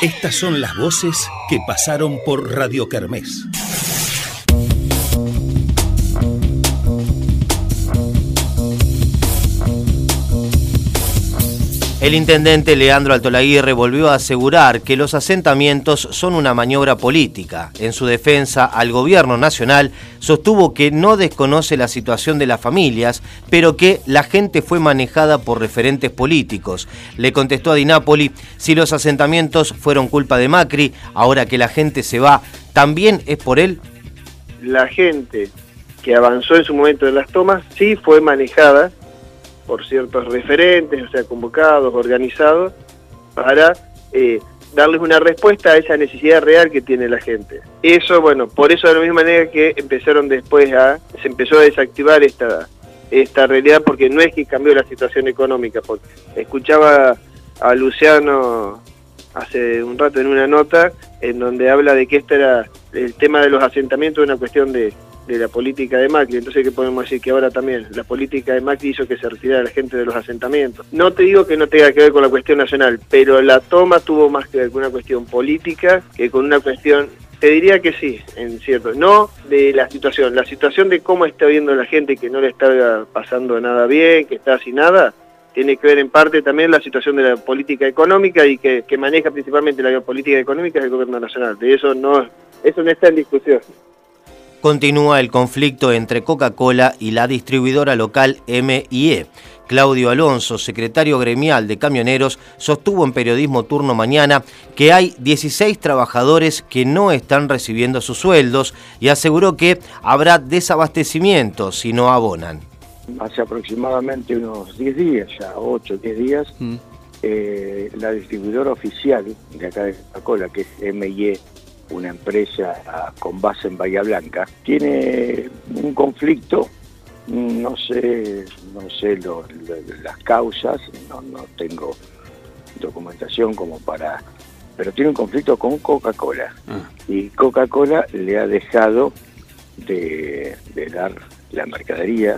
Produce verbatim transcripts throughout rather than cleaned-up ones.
Estas son las voces que pasaron por Radio Kermés. El intendente Leandro Altolaguirre volvió a asegurar que los asentamientos son una maniobra política. En su defensa al gobierno nacional, sostuvo que no desconoce la situación de las familias, pero que la gente fue manejada por referentes políticos. Le contestó a Di Napoli, si los asentamientos fueron culpa de Macri, ahora que la gente se va, ¿también es por él? La gente que avanzó en su momento en las tomas sí fue manejada por ciertos referentes, o sea, convocados, organizados, para eh, darles una respuesta a esa necesidad real que tiene la gente. Eso, bueno, por eso de la misma manera que empezaron después a, se empezó a desactivar esta, esta realidad, porque no es que cambió la situación económica, porque escuchaba a Luciano hace un rato en una nota, en donde habla de que este era el tema de los asentamientos, una cuestión de de la política de Macri. Entonces, ¿qué podemos decir? Que ahora también la política de Macri hizo que se retirara la gente de los asentamientos. No te digo que no tenga que ver con la cuestión nacional, pero la toma tuvo más que ver con una cuestión política que con una cuestión, te diría que sí, en cierto, no de la situación, la situación de cómo está viendo la gente que no le está pasando nada bien, que está sin nada, tiene que ver en parte también la situación de la política económica y que, que maneja principalmente la política económica del gobierno nacional. De eso no, eso no está en discusión. Continúa el conflicto entre Coca-Cola y la distribuidora local M y E. Claudio Alonso, secretario gremial de camioneros, sostuvo en Periodismo Turno Mañana que hay dieciséis trabajadores que no están recibiendo sus sueldos y aseguró que habrá desabastecimiento si no abonan. Hace aproximadamente unos diez días, ya ocho o diez días, mm. eh, la distribuidora oficial de acá de Coca-Cola, que es M y E, una empresa con base en Bahía Blanca, tiene un conflicto, no sé, no sé lo, lo, las causas, no, no tengo documentación como para, pero tiene un conflicto con Coca-Cola ah. y Coca-Cola le ha dejado de, de dar la mercadería.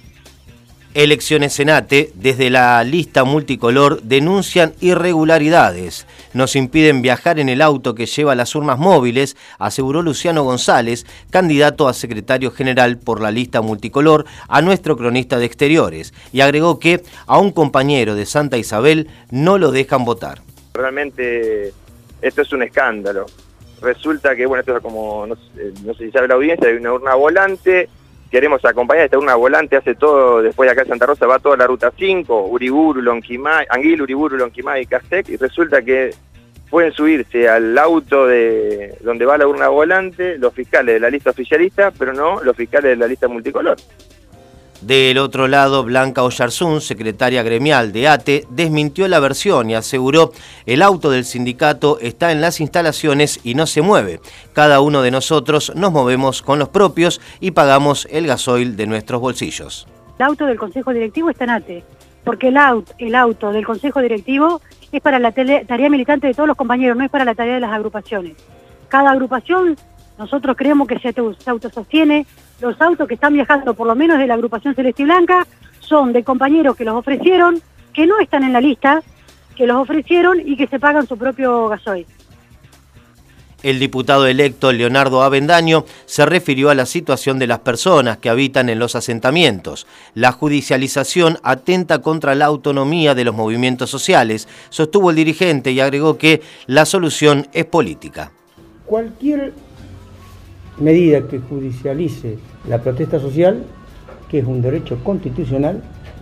Elecciones Senate, desde la lista multicolor, denuncian irregularidades. Nos impiden viajar en el auto que lleva las urnas móviles, aseguró Luciano González, candidato a secretario general por la lista multicolor, a nuestro cronista de Exteriores, y agregó que a un compañero de Santa Isabel no lo dejan votar. Realmente esto es un escándalo. Resulta que, bueno, esto es como, no sé, no sé si sabe la audiencia, hay una urna volante. Queremos acompañar, esta urna volante hace todo, después de acá de Santa Rosa va toda la ruta cinco, Uriburu, Lonquimay, Anguil, Uriburu, Lonquimay y Castec, y resulta que pueden subirse al auto de donde va la urna volante los fiscales de la lista oficialista, pero no los fiscales de la lista multicolor. Del otro lado, Blanca Oyarzún, secretaria gremial de A T E, desmintió la versión y aseguró el auto del sindicato está en las instalaciones y no se mueve. Cada uno de nosotros nos movemos con los propios y pagamos el gasoil de nuestros bolsillos. El auto del Consejo Directivo está en A T E, porque el auto, el auto del Consejo Directivo es para la tele, tarea militante de todos los compañeros, no es para la tarea de las agrupaciones. Cada agrupación, nosotros creemos que se, se autosostiene. Los autos que están viajando, por lo menos de la agrupación Celeste y Blanca, son de compañeros que los ofrecieron, que no están en la lista, que los ofrecieron y que se pagan su propio gasoil. El diputado electo Leonardo Avendaño se refirió a la situación de las personas que habitan en los asentamientos. La judicialización atenta contra la autonomía de los movimientos sociales, sostuvo el dirigente y agregó que la solución es política. Cualquier medida que judicialice la protesta social, que es un derecho constitucional,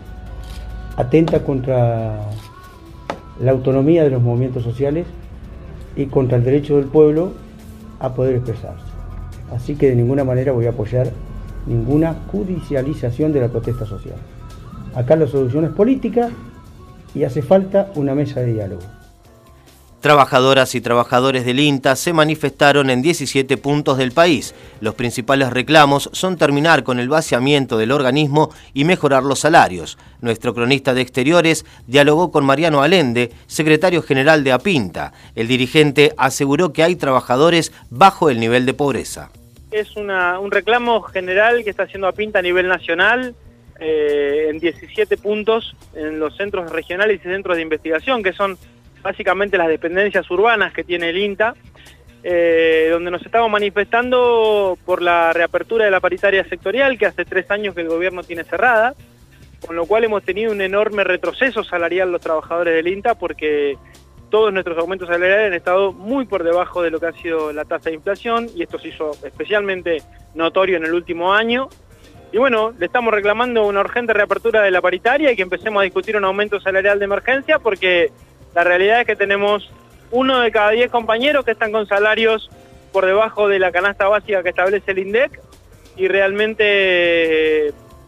atenta contra la autonomía de los movimientos sociales y contra el derecho del pueblo a poder expresarse. Así que de ninguna manera voy a apoyar ninguna judicialización de la protesta social. Acá la solución es política y hace falta una mesa de diálogo. Trabajadoras y trabajadores del INTA se manifestaron en diecisiete puntos del país. Los principales reclamos son terminar con el vaciamiento del organismo y mejorar los salarios. Nuestro cronista de Exteriores dialogó con Mariano Allende, secretario general de APINTA. El dirigente aseguró que hay trabajadores bajo el nivel de pobreza. Es una, un reclamo general que está haciendo APINTA a nivel nacional, eh, en diecisiete puntos en los centros regionales y centros de investigación, que son básicamente las dependencias urbanas que tiene el INTA, eh, donde nos estamos manifestando por la reapertura de la paritaria sectorial, que hace tres años que el gobierno tiene cerrada, con lo cual hemos tenido un enorme retroceso salarial los trabajadores del INTA, porque todos nuestros aumentos salariales han estado muy por debajo de lo que ha sido la tasa de inflación, y esto se hizo especialmente notorio en el último año. Y bueno, le estamos reclamando una urgente reapertura de la paritaria y que empecemos a discutir un aumento salarial de emergencia, porque la realidad es que tenemos uno de cada diez compañeros que están con salarios por debajo de la canasta básica que establece el INDEC, y realmente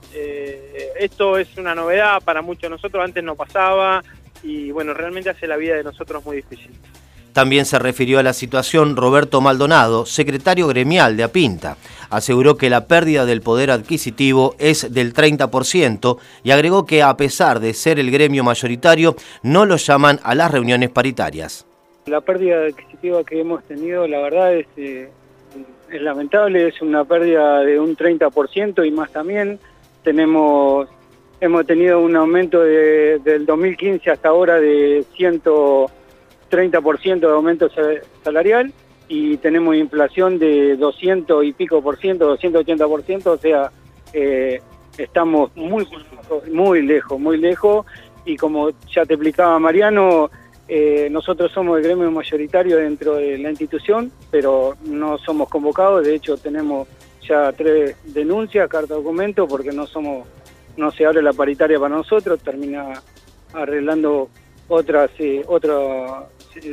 eh, esto es una novedad para muchos de nosotros, antes no pasaba, y bueno, realmente hace la vida de nosotros muy difícil. También se refirió a la situación Roberto Maldonado, secretario gremial de APINTA. Aseguró que la pérdida del poder adquisitivo es del treinta por ciento y agregó que a pesar de ser el gremio mayoritario, no lo llaman a las reuniones paritarias. La pérdida adquisitiva que hemos tenido, la verdad, es, eh, es lamentable, es una pérdida de un treinta por ciento y más también. Tenemos, hemos tenido un aumento de, del dos mil quince hasta ahora de ciento treinta por ciento de aumento salarial, y tenemos inflación de doscientos y pico por ciento, doscientos ochenta por ciento, o sea, eh, estamos muy, muy lejos, muy lejos, y como ya te explicaba Mariano, eh, nosotros somos el gremio mayoritario dentro de la institución, pero no somos convocados. De hecho tenemos ya tres denuncias, carta documento, porque no somos, no se abre la paritaria para nosotros, termina arreglando otras eh, otros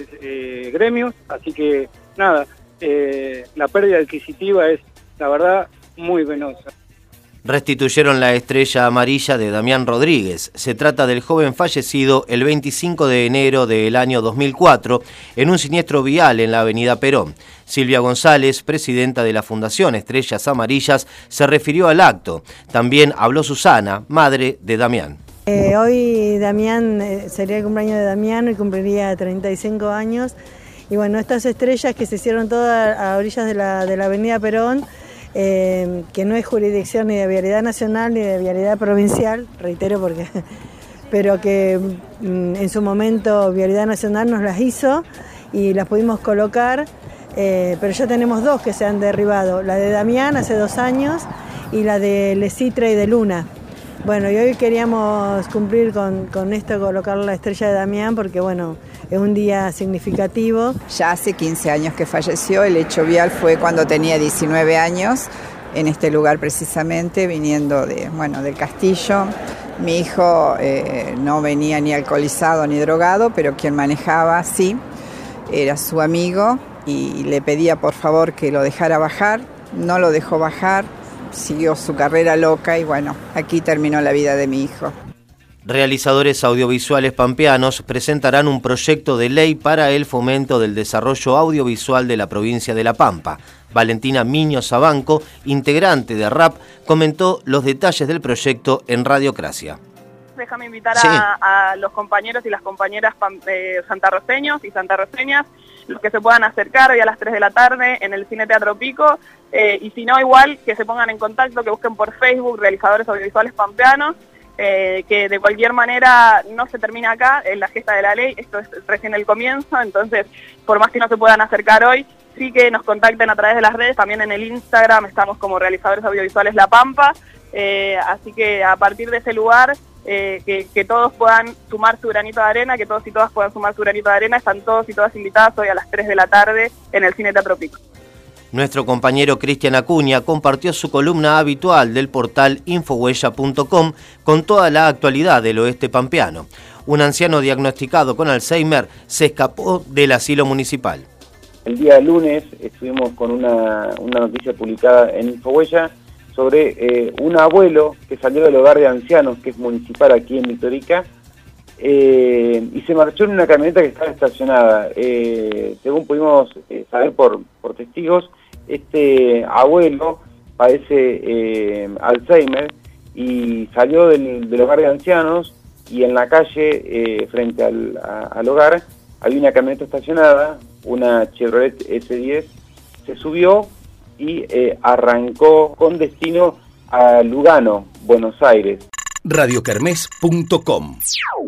eh, gremios, así que nada, eh, la pérdida adquisitiva es, la verdad, muy penosa. Restituyeron la estrella amarilla de Damián Rodríguez. Se trata del joven fallecido el veinticinco de enero del año dos mil cuatro en un siniestro vial en la avenida Perón. Silvia González, presidenta de la Fundación Estrellas Amarillas, se refirió al acto. También habló Susana, madre de Damián. Eh, hoy Damián, eh, sería el cumpleaños de Damián, y cumpliría treinta y cinco años. Y bueno, estas estrellas que se hicieron todas a orillas de la, de la avenida Perón, eh, que no es jurisdicción ni de vialidad nacional ni de vialidad provincial, reitero, porque, pero que mm, en su momento vialidad nacional nos las hizo y las pudimos colocar, eh, pero ya tenemos dos que se han derribado, la de Damián hace dos años y la de Lesitra y de Luna. Bueno, y hoy queríamos cumplir con, con esto, colocar la estrella de Damián, porque bueno, es un día significativo. Ya hace quince años que falleció, el hecho vial fue cuando tenía diecinueve años, en este lugar precisamente, viniendo de, bueno, del Castillo. Mi hijo eh, no venía ni alcoholizado ni drogado, pero quien manejaba sí, era su amigo, y le pedía por favor que lo dejara bajar, no lo dejó bajar. Siguió su carrera loca y bueno, aquí terminó la vida de mi hijo. Realizadores audiovisuales pampeanos presentarán un proyecto de ley para el fomento del desarrollo audiovisual de la provincia de La Pampa. Valentina Miño Sabanco, integrante de R A P, comentó los detalles del proyecto en Radiocracia. Déjame invitar sí. a, a los compañeros y las compañeras eh, santarroceños y santarroceñas, los que se puedan acercar hoy a las tres de la tarde en el Cine Teatro Pico, eh, y si no, igual que se pongan en contacto, que busquen por Facebook Realizadores Audiovisuales Pampeanos, eh, que de cualquier manera no se termina acá en la gesta de la ley, esto es recién el comienzo, entonces por más que no se puedan acercar hoy, sí que nos contacten a través de las redes, también en el Instagram estamos como Realizadores Audiovisuales La Pampa, eh, así que a partir de ese lugar, Eh, que, que todos puedan sumar su granito de arena, que todos y todas puedan sumar su granito de arena. Están todos y todas invitadas hoy a las tres de la tarde en el Cine Teatro Pico. Nuestro compañero Cristian Acuña compartió su columna habitual del portal infohuella punto com con toda la actualidad del oeste pampeano. Un anciano diagnosticado con Alzheimer se escapó del asilo municipal. El día lunes estuvimos con una, una noticia publicada en Infohuella sobre eh, un abuelo que salió del hogar de ancianos, que es municipal aquí en Victorica, eh, y se marchó en una camioneta que estaba estacionada. Eh, según pudimos eh, saber por, por testigos, este abuelo padece eh, Alzheimer y salió del, del hogar de ancianos, y en la calle, eh, frente al, a, al hogar, había una camioneta estacionada, una Chevrolet ese diez, se subió y eh, arrancó con destino a Lugano, Buenos Aires. radiokermés punto com